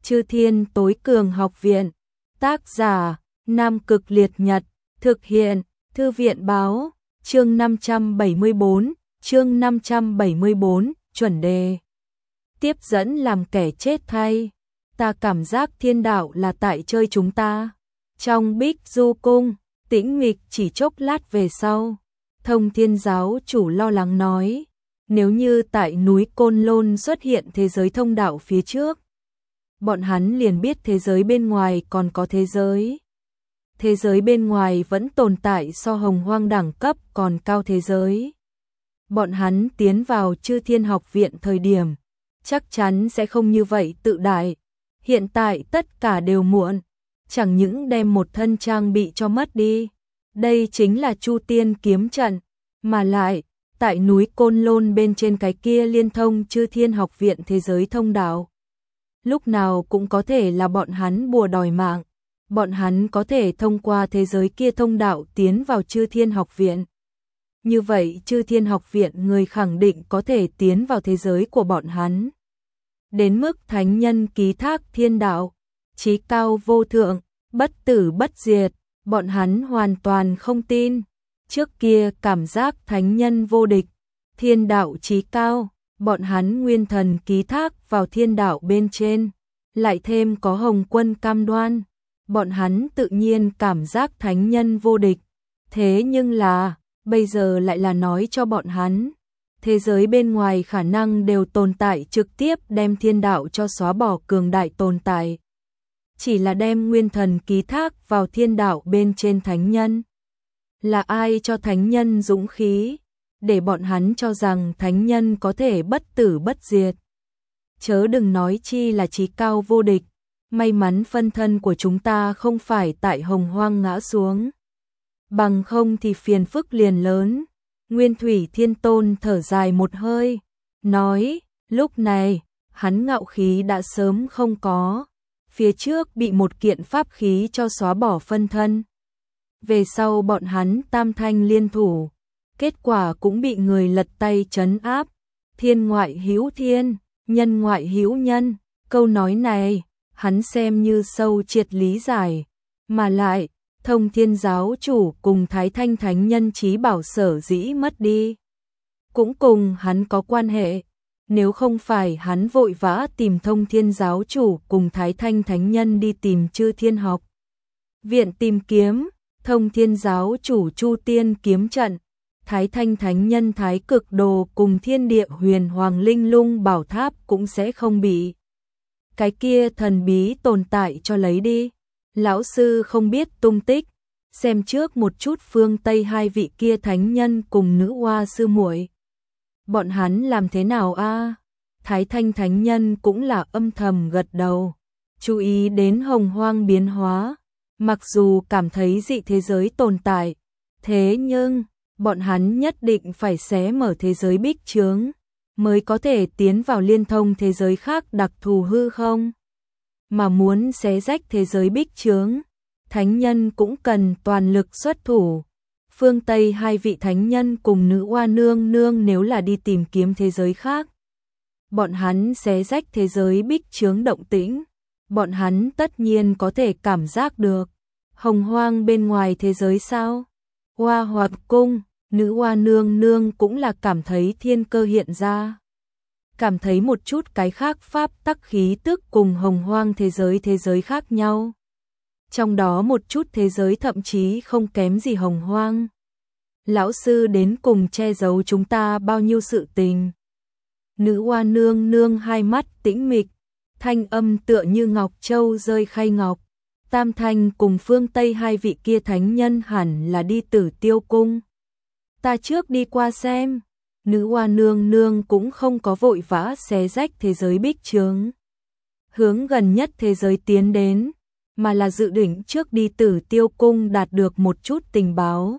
Chư Thiên Tối Cường Học Viện. Tác giả: Nam Cực Liệt Nhật. Thực hiện: Thư viện báo. Chương 574, chuẩn đề. Tiếp dẫn làm kẻ chết thay. Ta cảm giác thiên đạo là tại chơi chúng ta. Trong Bích Du Cung, tĩnh mịch chỉ chốc lát về sau, Thông Thiên giáo chủ lo lắng nói, nếu như tại núi Côn Lôn xuất hiện thế giới thông đạo phía trước, bọn hắn liền biết thế giới bên ngoài còn có thế giới. Thế giới bên ngoài vẫn tồn tại so Hồng Hoang đẳng cấp còn cao thế giới. Bọn hắn tiến vào Chư Thiên Học Viện thời điểm, chắc chắn sẽ không như vậy tự đại. Hiện tại tất cả đều muộn, chẳng những đem một thân trang bị cho mất đi. Đây chính là Chu Tiên kiếm trận, mà lại, tại núi Côn Lôn bên trên cái kia liên thông Chư Thiên Học Viện thế giới thông đạo. Lúc nào cũng có thể là bọn hắn bùa đòi mạng, bọn hắn có thể thông qua thế giới kia thông đạo tiến vào Chư Thiên Học Viện. Như vậy Chư Thiên Học Viện người khẳng định có thể tiến vào thế giới của bọn hắn. Đến mức thánh nhân ký thác thiên đạo, chí cao vô thượng, bất tử bất diệt, bọn hắn hoàn toàn không tin. Trước kia cảm giác thánh nhân vô địch, thiên đạo chí cao, bọn hắn nguyên thần ký thác vào thiên đạo bên trên, lại thêm có Hồng Quân cam đoan, bọn hắn tự nhiên cảm giác thánh nhân vô địch. Thế nhưng là, bây giờ lại là nói cho bọn hắn, thế giới bên ngoài khả năng đều tồn tại trực tiếp đem thiên đạo cho xóa bỏ cường đại tồn tại. Chỉ là đem nguyên thần ký thác vào thiên đạo bên trên thánh nhân. Là ai cho thánh nhân dũng khí, để bọn hắn cho rằng thánh nhân có thể bất tử bất diệt. Chớ đừng nói chi là chí cao vô địch, may mắn phân thân của chúng ta không phải tại Hồng Hoang ngã xuống. Bằng không thì phiền phức liền lớn. Nguyên Thủy Thiên Tôn thở dài một hơi, nói, lúc này, hắn ngạo khí đã sớm không có, phía trước bị một kiện pháp khí cho xóa bỏ phân thân. Về sau bọn hắn tam thanh liên thủ, kết quả cũng bị người lật tay trấn áp, thiên ngoại hữu thiên, nhân ngoại hữu nhân, câu nói này, hắn xem như sâu triệt lý giải, mà lại, Thông Thiên giáo chủ cùng Thái Thanh thánh nhân chí bảo sở dĩ mất đi, cũng cùng hắn có quan hệ. Nếu không phải hắn vội vã tìm Thông Thiên giáo chủ cùng Thái Thanh thánh nhân đi tìm Chư Thiên Học Viện tìm kiếm, Thông Thiên giáo chủ Chu Tiên kiếm trận, Thái Thanh thánh nhân Thái Cực đồ cùng Thiên Địa Huyền Hoàng Linh Lung bảo tháp cũng sẽ không bị cái kia thần bí tồn tại cho lấy đi. Lão sư không biết tung tích, xem trước một chút phương Tây hai vị kia thánh nhân cùng nữ hoa sư muội. Bọn hắn làm thế nào a? Thái Thanh thánh nhân cũng là âm thầm gật đầu, chú ý đến Hồng Hoang biến hóa, mặc dù cảm thấy dị thế giới tồn tại, thế nhưng bọn hắn nhất định phải xé mở thế giới bích chướng, mới có thể tiến vào liên thông thế giới khác đặc thù hư không. Mà muốn xé rách thế giới bích chướng, thánh nhân cũng cần toàn lực xuất thủ. Phương Tây hai vị thánh nhân cùng nữ hoa nương nương nếu là đi tìm kiếm thế giới khác, bọn hắn xé rách thế giới bích chướng động tĩnh, bọn hắn tất nhiên có thể cảm giác được. Hồng Hoang bên ngoài thế giới sao? Hoa Hoạt cung, nữ hoa nương nương cũng là cảm thấy thiên cơ hiện ra. Cảm thấy một chút cái khác pháp tắc khí tức cùng Hồng Hoang thế giới khác nhau. Trong đó một chút thế giới thậm chí không kém gì Hồng Hoang. Lão sư đến cùng che giấu chúng ta bao nhiêu sự tình. Nữ hoa nương nương hai mắt tĩnh mịch, thanh âm tựa như ngọc châu rơi khay ngọc. Tam Thanh cùng phương Tây hai vị kia thánh nhân hẳn là đi Tử Tiêu cung. Ta trước đi qua xem. Nữ hoa nương nương cũng không có vội vã xé rách thế giới bích chướng, hướng gần nhất thế giới tiến đến, mà là dự định trước đi Tử Tiêu cung đạt được một chút tình báo.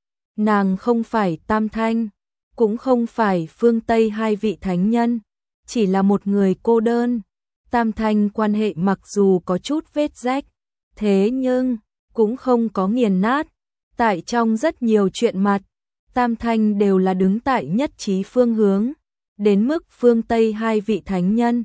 Nàng không phải Tam Thanh, cũng không phải phương Tây hai vị thánh nhân, chỉ là một người cô đơn. Tam Thanh quan hệ mặc dù có chút vết rách, thế nhưng cũng không có nghiền nát. Tại trong rất nhiều chuyện mặt, Tam Thanh đều là đứng tại nhất trí phương hướng, đến mức phương Tây hai vị thánh nhân,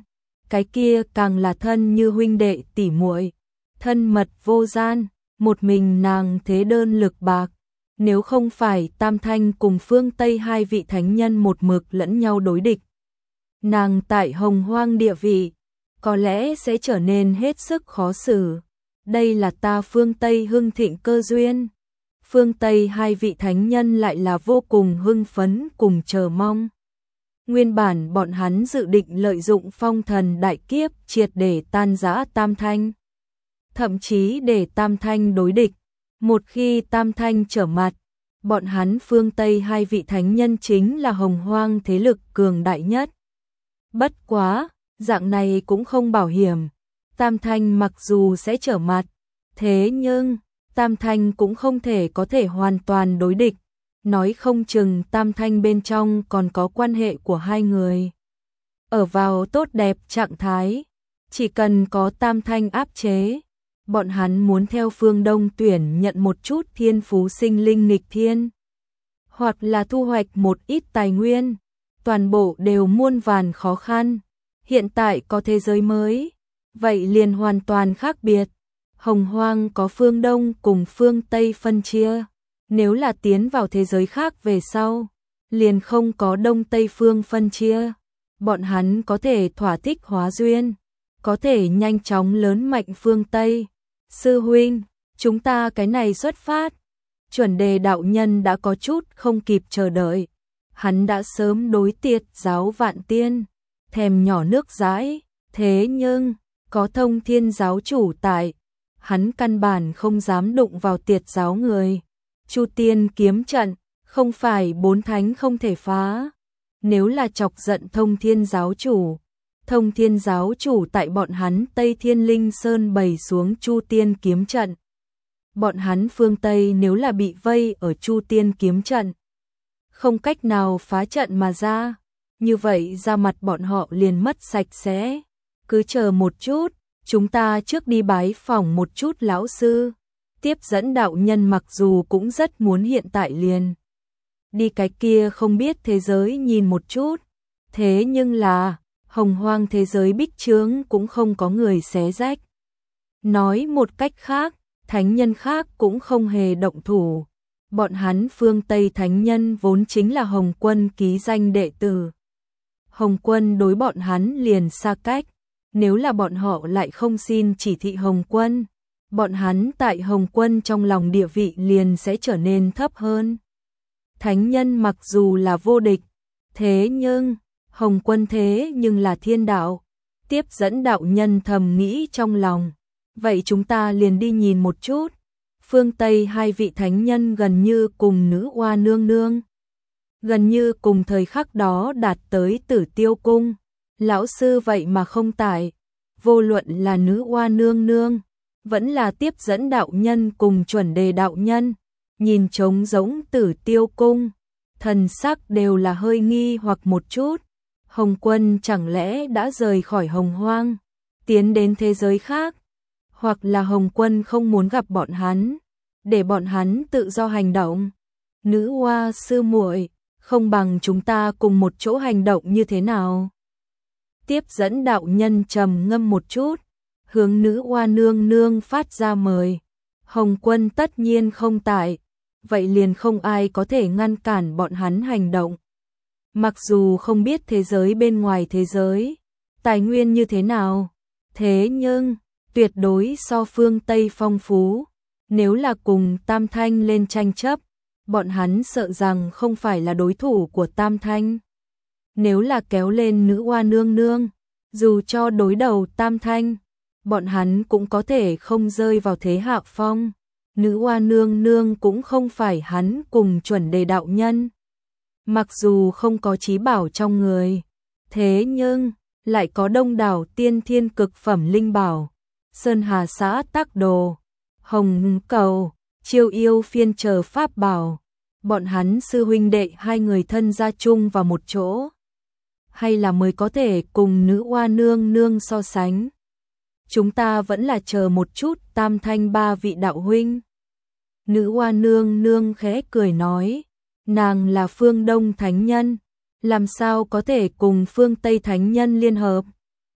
cái kia càng là thân như huynh đệ tỉ muội, thân mật vô gian, một mình nàng thế đơn lực bạc. Nếu không phải Tam Thanh cùng phương Tây hai vị thánh nhân một mực lẫn nhau đối địch, nàng tại Hồng Hoang địa vị có lẽ sẽ trở nên hết sức khó xử. Đây là ta phương Tây hưng thịnh cơ duyên. Phương Tây hai vị thánh nhân lại là vô cùng hưng phấn cùng chờ mong. Nguyên bản bọn hắn dự định lợi dụng phong thần đại kiếp triệt để tan rã Tam Thanh, thậm chí để Tam Thanh đối địch. Một khi Tam Thanh trở mặt, bọn hắn phương Tây hai vị thánh nhân chính là Hồng Hoang thế lực cường đại nhất. Bất quá, dạng này cũng không bảo hiểm. Tam Thanh mặc dù sẽ trở mặt, thế nhưng Tam Thanh cũng không có thể hoàn toàn đối địch. Nói không chừng Tam Thanh bên trong còn có quan hệ của hai người ở vào tốt đẹp trạng thái. Chỉ cần có Tam Thanh áp chế, bọn hắn muốn theo phương Đông tuyển nhận một chút thiên phú sinh linh nghịch thiên, hoặc là thu hoạch một ít tài nguyên, toàn bộ đều muôn vàn khó khăn. Hiện tại có thế giới mới, vậy liền hoàn toàn khác biệt. Hồng Hoang có phương Đông cùng phương Tây phân chia. Nếu là tiến vào thế giới khác về sau, liền không có Đông Tây phương phân chia. Bọn hắn có thể thỏa thích hóa duyên, có thể nhanh chóng lớn mạnh phương Tây. Sư huynh, chúng ta cái này xuất phát. Chuẩn Đề đạo nhân đã có chút không kịp chờ đợi. Hắn đã sớm đối Tiệt giáo Vạn Tiên thèm nhỏ nước dãi, thế nhưng có Thông Thiên giáo chủ tại, hắn căn bản không dám đụng vào Tiệt giáo người. Chu Tiên kiếm trận, không phải bốn thánh không thể phá. Nếu là chọc giận Thông Thiên giáo chủ tại bọn hắn Tây Thiên Linh Sơn bày xuống Chu Tiên kiếm trận. Bọn hắn phương Tây nếu là bị vây ở Chu Tiên kiếm trận, không cách nào phá trận mà ra, như vậy ra mặt bọn họ liền mất sạch sẽ. Cứ chờ một chút, chúng ta trước đi bái phỏng một chút lão sư. Tiếp dẫn đạo nhân mặc dù cũng rất muốn hiện tại liền đi cái kia không biết thế giới nhìn một chút, thế nhưng là Hồng Hoang thế giới bích chướng cũng không có người xé rách. Nói một cách khác, thánh nhân khác cũng không hề động thủ. Bọn hắn phương Tây thánh nhân vốn chính là Hồng Quân ký danh đệ tử. Hồng Quân đối bọn hắn liền xa cách. Nếu là bọn họ lại không xin chỉ thị Hồng Quân, bọn hắn tại Hồng Quân trong lòng địa vị liền sẽ trở nên thấp hơn. Thánh nhân mặc dù là vô địch, thế nhưng Hồng Quân thế nhưng là thiên đạo. Tiếp dẫn đạo nhân thầm nghĩ trong lòng, vậy chúng ta liền đi nhìn một chút. Phương Tây hai vị thánh nhân gần như cùng nữ oa nương nương, gần như cùng thời khắc đó đạt tới Tử Tiêu cung. Lão sư vậy mà không tại, vô luận là nữ oa nương nương, vẫn là tiếp dẫn đạo nhân cùng chuẩn đề đạo nhân, nhìn trống rỗng Tử Tiêu cung, thần sắc đều là hơi nghi hoặc một chút. Hồng Quân chẳng lẽ đã rời khỏi Hồng Hoang, tiến đến thế giới khác, hoặc là Hồng Quân không muốn gặp bọn hắn, để bọn hắn tự do hành động. Nữ oa sư muội, không bằng chúng ta cùng một chỗ hành động như thế nào? Tiếp dẫn đạo nhân trầm ngâm một chút, hướng nữ oa nương nương phát ra mời. Hồng Quân tất nhiên không tại, vậy liền không ai có thể ngăn cản bọn hắn hành động. Mặc dù không biết thế giới bên ngoài thế giới, tài nguyên như thế nào, thế nhưng tuyệt đối so phương Tây phong phú. Nếu là cùng Tam Thanh lên tranh chấp, bọn hắn sợ rằng không phải là đối thủ của Tam Thanh. Nếu là kéo lên nữ oa nương nương, dù cho đối đầu Tam Thanh, bọn hắn cũng có thể không rơi vào thế hạ phong. Nữ oa nương nương cũng không phải hắn cùng chuẩn đề đạo nhân. Mặc dù không có trí bảo trong người, thế nhưng lại có đông đảo tiên thiên cực phẩm linh bảo. Sơn Hà xã Tắc Đồ, Hồng Cầu, Chiêu Yêu Phiên chờ pháp bảo. Bọn hắn sư huynh đệ hai người thân gia chung vào một chỗ, hay là mới có thể cùng nữ oa nương nương so sánh. Chúng ta vẫn là chờ một chút Tam Thanh ba vị đạo huynh. Nữ oa nương nương khẽ cười nói, nàng là phương Đông thánh nhân, làm sao có thể cùng phương Tây thánh nhân liên hợp.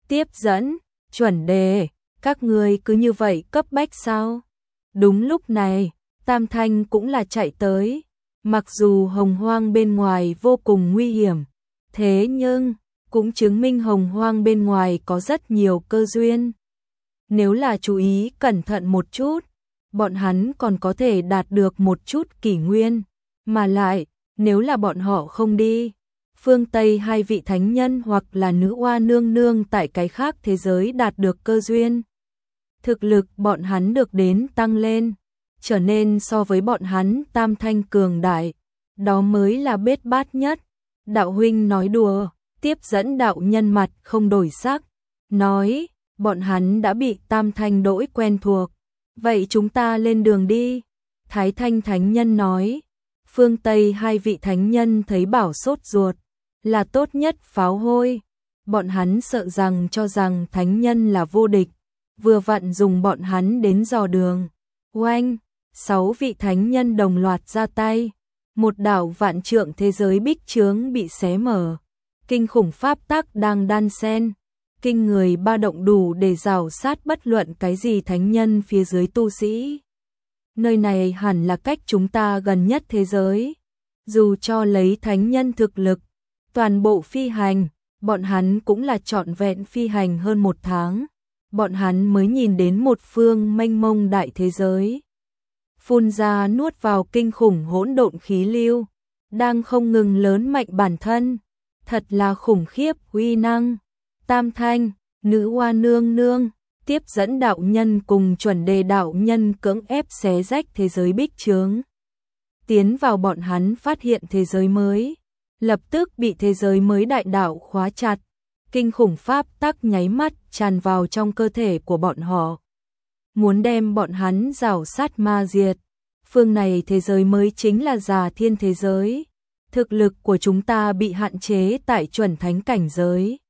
Tiếp dẫn, chuẩn đề, các ngươi cứ như vậy cấp bách sao? Đúng lúc này, Tam Thanh cũng là chạy tới. Mặc dù hồng hoang bên ngoài vô cùng nguy hiểm, thế nhưng cũng chứng minh hồng hoang bên ngoài có rất nhiều cơ duyên. Nếu là chú ý cẩn thận một chút, bọn hắn còn có thể đạt được một chút kỷ nguyên. Mà lại, nếu là bọn họ không đi, phương Tây hai vị thánh nhân hoặc là nữ oa nương nương tại cái khác thế giới đạt được cơ duyên. Thực lực bọn hắn được đến tăng lên, trở nên so với bọn hắn Tam Thanh cường đại, đó mới là bết bát nhất. Đạo huynh nói đùa, tiếp dẫn đạo nhân mặt không đổi sắc, nói, bọn hắn đã bị Tam Thanh đỗi quen thuộc, vậy chúng ta lên đường đi. Thái Thanh thánh nhân nói, phương Tây hai vị thánh nhân thấy bảo sốt ruột, là tốt nhất pháo hôi, bọn hắn sợ rằng cho rằng thánh nhân là vô địch, vừa vặn dùng bọn hắn đến dò đường. Oanh, 6 vị thánh nhân đồng loạt ra tay, một đảo vạn trượng thế giới bích chướng bị xé mở, kinh khủng pháp tắc đang đan xen, kinh người ba động đủ để rào sát bất luận cái gì thánh nhân phía dưới tu sĩ. Nơi này hẳn là cách chúng ta gần nhất thế giới, dù cho lấy thánh nhân thực lực, toàn bộ phi hành, bọn hắn cũng là trọn vẹn phi hành hơn 1 tháng, bọn hắn mới nhìn đến một phương mênh mông đại thế giới. Phun ra nuốt vào kinh khủng hỗn độn khí lưu, đang không ngừng lớn mạnh bản thân, thật là khủng khiếp uy năng. Tam Thanh, nữ oa nương nương, tiếp dẫn đạo nhân cùng chuẩn đề đạo nhân cưỡng ép xé rách thế giới bích chướng. Tiến vào bọn hắn phát hiện thế giới mới, lập tức bị thế giới mới đại đạo khóa chặt, kinh khủng pháp tắc nháy mắt tràn vào trong cơ thể của bọn họ, muốn đem bọn hắn rào sát ma diệt. Phương này thế giới mới chính là Già Thiên thế giới, thực lực của chúng ta bị hạn chế tại chuẩn thánh cảnh giới.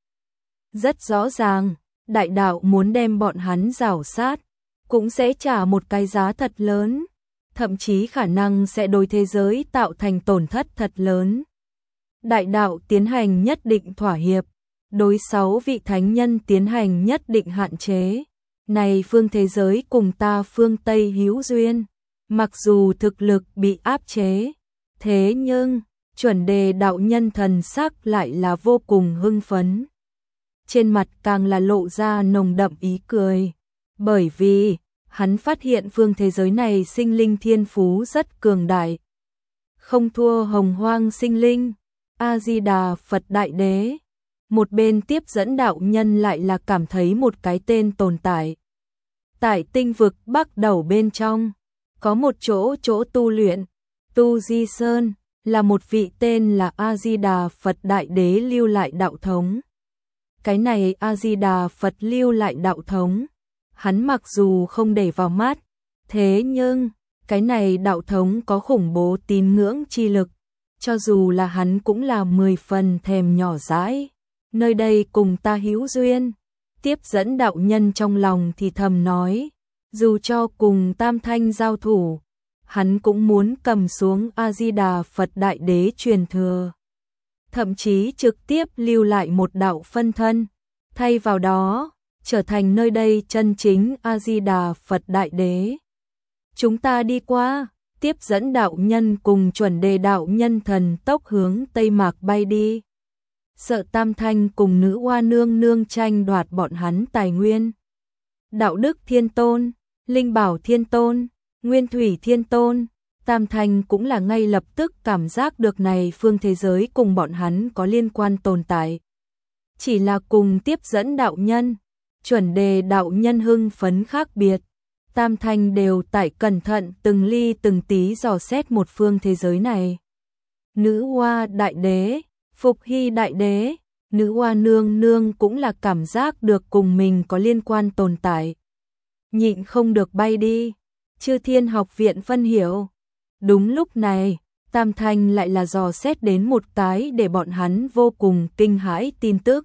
Rất rõ ràng, đại đạo muốn đem bọn hắn rào sát, cũng sẽ trả một cái giá thật lớn, thậm chí khả năng sẽ đối thế giới tạo thành tổn thất thật lớn. Đại đạo tiến hành nhất định thỏa hiệp, đối 6 vị thánh nhân tiến hành nhất định hạn chế. Này phương thế giới cùng ta phương Tây hữu duyên, mặc dù thực lực bị áp chế, thế nhưng chuẩn đề đạo nhân thần sắc lại là vô cùng hưng phấn. Trên mặt càng là lộ ra nồng đậm ý cười, bởi vì hắn phát hiện phương thế giới này sinh linh thiên phú rất cường đại, không thua hồng hoang sinh linh. A Di Đà Phật Đại Đế. Một bên tiếp dẫn đạo nhân lại là cảm thấy một cái tên tồn tại. Tại tinh vực Bắc Đầu bên trong, có một chỗ tu luyện, Tu Di Sơn, là một vị tên là A Di Đà Phật Đại Đế lưu lại đạo thống. Cái này A Di Đà Phật lưu lại đạo thống, hắn mặc dù không để vào mắt, thế nhưng cái này đạo thống có khủng bố tín ngưỡng chi lực, cho dù là hắn cũng là 10 phần thèm nhỏ dãi. Nơi đây cùng ta hữu duyên. Tiếp dẫn đạo nhân trong lòng thì thầm nói, dù cho cùng Tam Thanh giao thủ, hắn cũng muốn cầm xuống A Di Đà Phật Đại Đế truyền thừa, thậm chí trực tiếp lưu lại một đạo phân thân, thay vào đó trở thành nơi đây chân chính A Di Đà Phật Đại Đế. Chúng ta đi qua. Tiếp dẫn đạo nhân cùng chuẩn đề đạo nhân thần tốc hướng Tây Mạc bay đi. Sợ Tam Thanh cùng nữ oa nương nương tranh đoạt bọn hắn tài nguyên. Đạo Đức Thiên Tôn, Linh Bảo Thiên Tôn, Nguyên Thủy Thiên Tôn, Tam Thanh cũng là ngay lập tức cảm giác được này phương thế giới cùng bọn hắn có liên quan tồn tại. Chỉ là cùng tiếp dẫn đạo nhân, chuẩn đề đạo nhân hưng phấn khác biệt. Tam Thanh đều tại cẩn thận từng ly từng tí dò xét một phương thế giới này. Nữ Hoa Đại Đế, Phục Hy Đại Đế, Nữ Hoa Nương Nương cũng là cảm giác được cùng mình có liên quan tồn tại. Nhịn không được bay đi, Chư Thiên Học Viện phân hiểu. Đúng lúc này, Tam Thanh lại là dò xét đến một cái để bọn hắn vô cùng kinh hãi tin tức.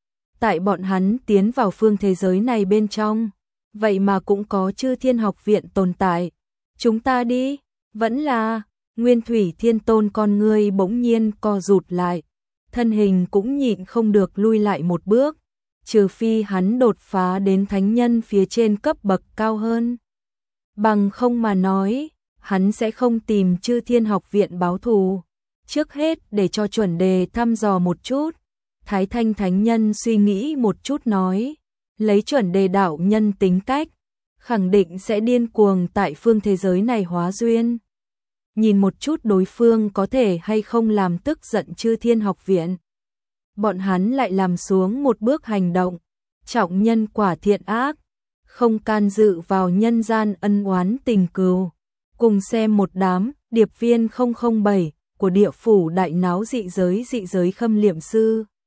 Tại bọn hắn tiến vào phương thế giới này bên trong, vậy mà cũng có Chư Thiên Học Viện tồn tại. Chúng ta đi, vẫn là. Nguyên Thủy Thiên Tôn con ngươi bỗng nhiên co rụt lại, thân hình cũng nhịn không được lui lại một bước. trừ phi hắn đột phá đến thánh nhân phía trên cấp bậc cao hơn. Bằng không mà nói, hắn sẽ không tìm Chư Thiên Học Viện báo thù. Trước hết để cho chuẩn đề thăm dò một chút, Thái Thanh Thánh Nhân suy nghĩ một chút nói, lấy chuẩn đề đạo nhân tính cách, khẳng định sẽ điên cuồng tại phương thế giới này hóa duyên. Nhìn một chút đối phương có thể hay không làm tức giận Chư Thiên Học Viện. Bọn hắn lại làm xuống một bước hành động, trọng nhân quả thiện ác, không can dự vào nhân gian ân oán tình cừu. Cùng xem một đám điệp viên 007 của địa phủ đại náo dị giới khâm liệm sư.